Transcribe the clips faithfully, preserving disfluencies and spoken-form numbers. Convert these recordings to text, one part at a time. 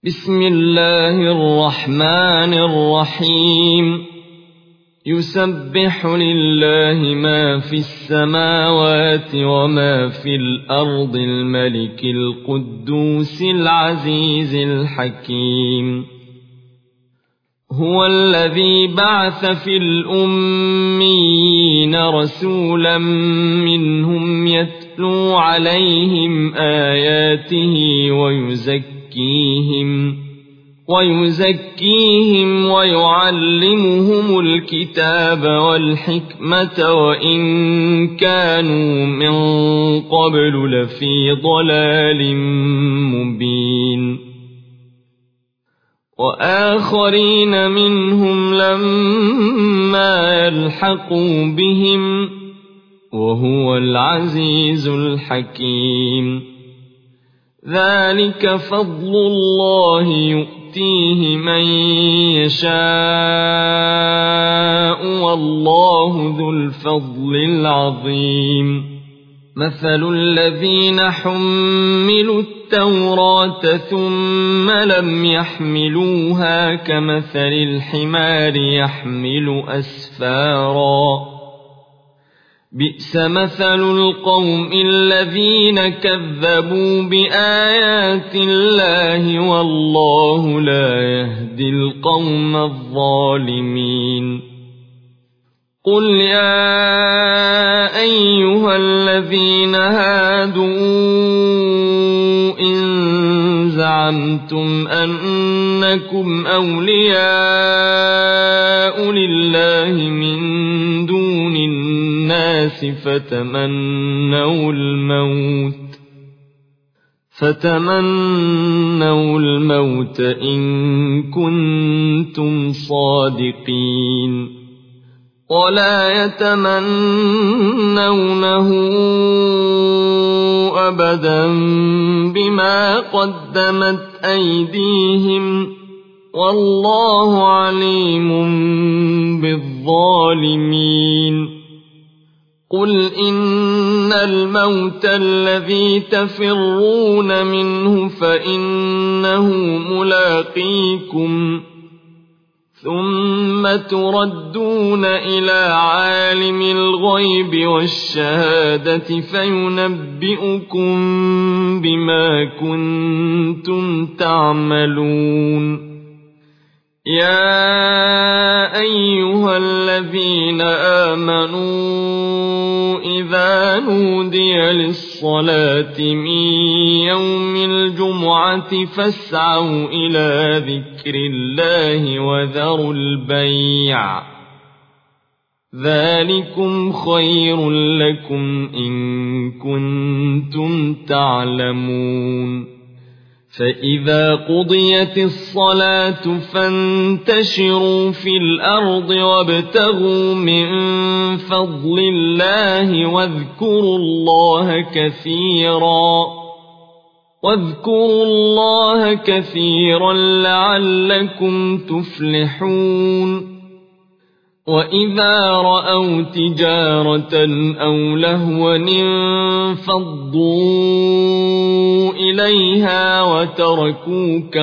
بسم الله الرحمن الرحيم يسبح لله ما في السماوات وما في الأرض الملك القدوس العزيز الحكيم هو الذي بعث في الأميين رسولا منهم يتلو عليهم آياته ويزكيهم ويزكيهم ويزكيهم ويعلمهم الكتاب والحكمة وإن كانوا من قبل لفي ضلال مبين وآخرين منهم لما يلحقوا بهم وهو العزيز الحكيم ذلك فضل الله يؤتيه من يشاء والله ذو الفضل العظيم مثل الذين حملوا التوراة ثم لم يحملوها كمثل الحمار يحمل أسفاراً بئس مثل القوم الذين كذبوا بآيات الله والله لا يهدي القوم الظالمين قل يا أيها الذين هادوا إن زعمتم أنكم أولياء لله من دون الناس فتمنوا الموت فتمنوا الموت إن كنتم صادقين ولا يتمنونه أبدا بما قدمت أيديهم والله عليم بالظالمين قل إن الموت الذي تفرون منه فإنه ملاقيكم ثم تردون إلى عالم الغيب والشهادة فينبئكم بما كنتم تعملون يا أيها الذين آمنوا إذا نودي للصلاة من يوم الجمعة فاسعوا إلى ذكر الله وذروا البيع ذلكم خير لكم إن كنتم تعلمون فإذا قضيت الصلاة فانتشروا في الأرض وابتغوا من فضل الله واذكروا الله كثيرا واذكروا الله كثيرا لعلكم تفلحون وإذا رأوا تجارة أو لهوا انفضوا إليها وتركوك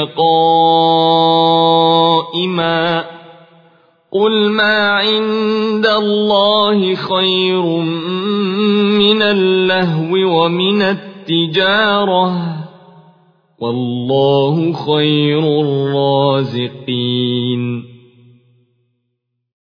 قائما قل ما عند الله خير من اللهو ومن التجارة والله خير الرازقين